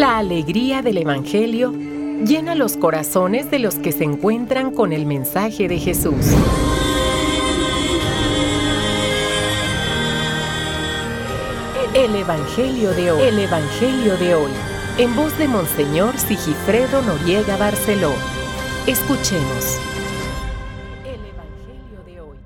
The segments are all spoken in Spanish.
La alegría del Evangelio llena los corazones de los que se encuentran con el mensaje de Jesús. El Evangelio de hoy. El Evangelio de hoy. En voz de Monseñor Sigifredo Noriega Barceló. Escuchemos. El Evangelio de hoy.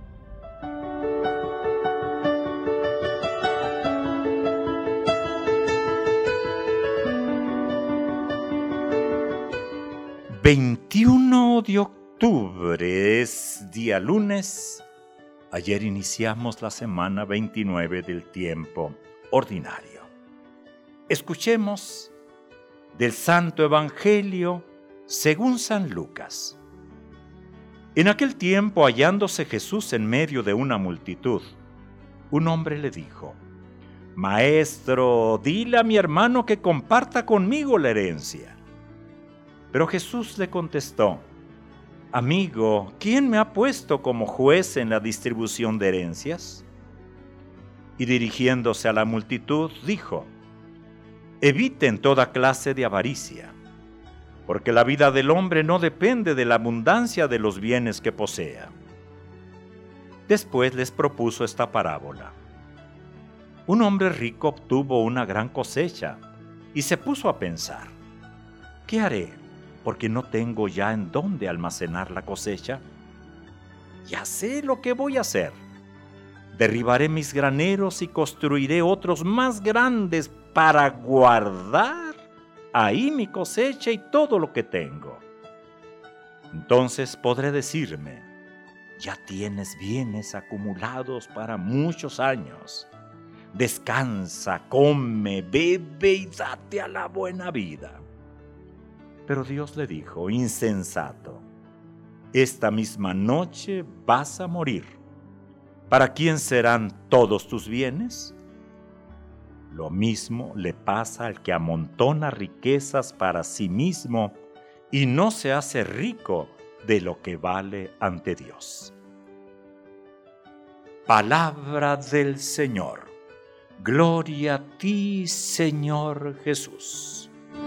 ...21 de octubre es día lunes. Ayer iniciamos la semana 29 del tiempo ordinario. Escuchemos del Santo Evangelio según San Lucas. En aquel tiempo, hallándose Jesús en medio de una multitud, un hombre le dijo: «Maestro, dile a mi hermano que comparta conmigo la herencia». Pero Jesús le contestó: «Amigo, ¿quién me ha puesto como juez en la distribución de herencias?». Y dirigiéndose a la multitud, dijo: «Eviten toda clase de avaricia, porque la vida del hombre no depende de la abundancia de los bienes que posea». Después les propuso esta parábola. Un hombre rico obtuvo una gran cosecha y se puso a pensar: «¿Qué haré? Porque no tengo ya en dónde almacenar la cosecha. Ya sé lo que voy a hacer. Derribaré mis graneros y construiré otros más grandes para guardar ahí mi cosecha y todo lo que tengo. Entonces podré decirme: ya tienes bienes acumulados para muchos años. Descansa, come, bebe y date a la buena vida». Pero Dios le dijo: «Insensato, esta misma noche vas a morir. ¿Para quién serán todos tus bienes?». Lo mismo le pasa al que amontona riquezas para sí mismo y no se hace rico de lo que vale ante Dios. Palabra del Señor. Gloria a ti, Señor Jesús.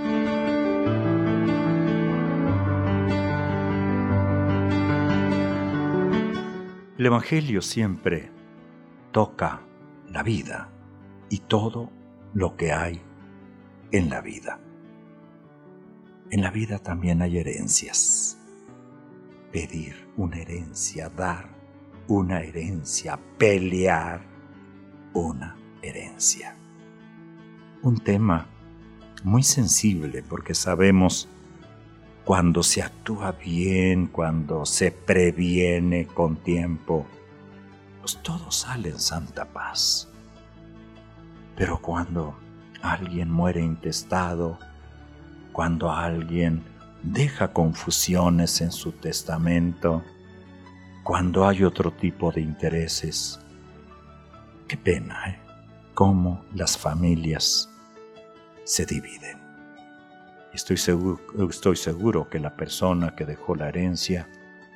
El Evangelio siempre toca la vida y todo lo que hay en la vida. En la vida también hay herencias. Pedir una herencia, dar una herencia, pelear una herencia. Un tema muy sensible porque sabemos cuando se actúa bien, cuando se previene con tiempo, pues todo sale en santa paz. Pero cuando alguien muere intestado, cuando alguien deja confusiones en su testamento, cuando hay otro tipo de intereses, qué pena, cómo las familias se dividen. Estoy seguro que la persona que dejó la herencia,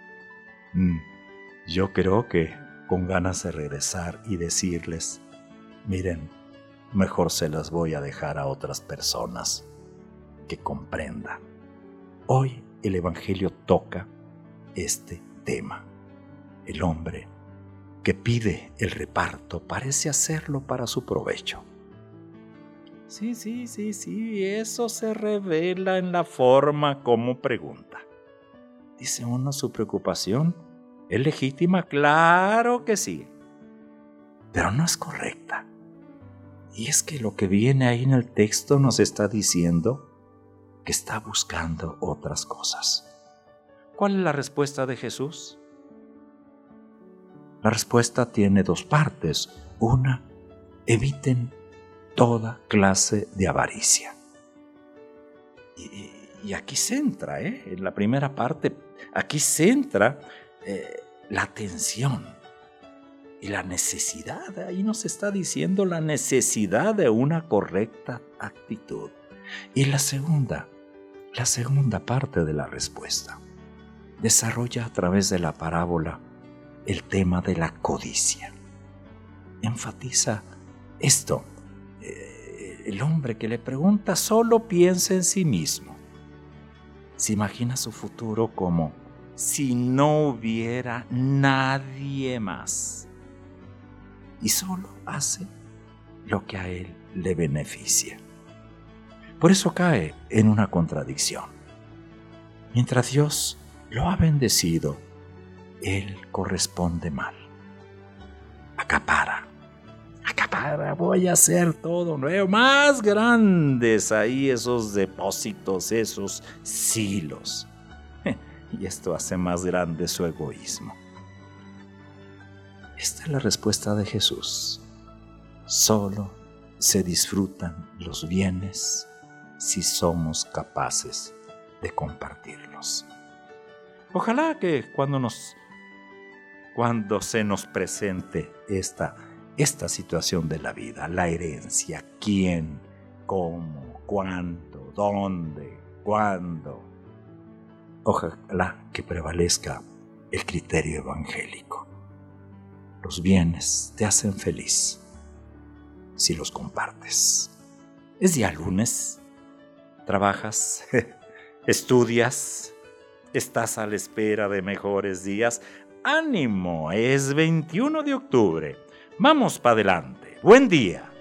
yo creo que con ganas de regresar y decirles: miren, mejor se las voy a dejar a otras personas que comprendan. Hoy el Evangelio toca este tema. El hombre que pide el reparto parece hacerlo para su provecho. Sí, eso se revela en la forma como pregunta. Dice uno, ¿su preocupación es legítima? Claro que sí, pero no es correcta. Y es que lo que viene ahí en el texto nos está diciendo que está buscando otras cosas. ¿Cuál es la respuesta de Jesús? La respuesta tiene dos partes. Una, eviten toda clase de avaricia. Y aquí centra, en la primera parte, aquí centra la atención y la necesidad. Ahí nos está diciendo la necesidad de una correcta actitud. Y la segunda parte de la respuesta desarrolla a través de la parábola el tema de la codicia. Enfatiza esto. El hombre que le pregunta solo piensa en sí mismo. Se imagina su futuro como si no hubiera nadie más. Y solo hace lo que a él le beneficia. Por eso cae en una contradicción. Mientras Dios lo ha bendecido, él corresponde mal. Acapara, voy a hacer todo nuevo, más grandes ahí esos depósitos, esos silos. Y esto hace más grande su egoísmo. Esta es la respuesta de Jesús. Solo se disfrutan los bienes si somos capaces de compartirlos. Ojalá que cuando se nos presente esta situación de la vida, la herencia, quién, cómo, cuánto, dónde, cuándo, ojalá que prevalezca el criterio evangélico. Los bienes te hacen feliz si los compartes. Es día lunes, trabajas, estudias, estás a la espera de mejores días. ¡Ánimo! Es 21 de octubre. Vamos para adelante. Buen día.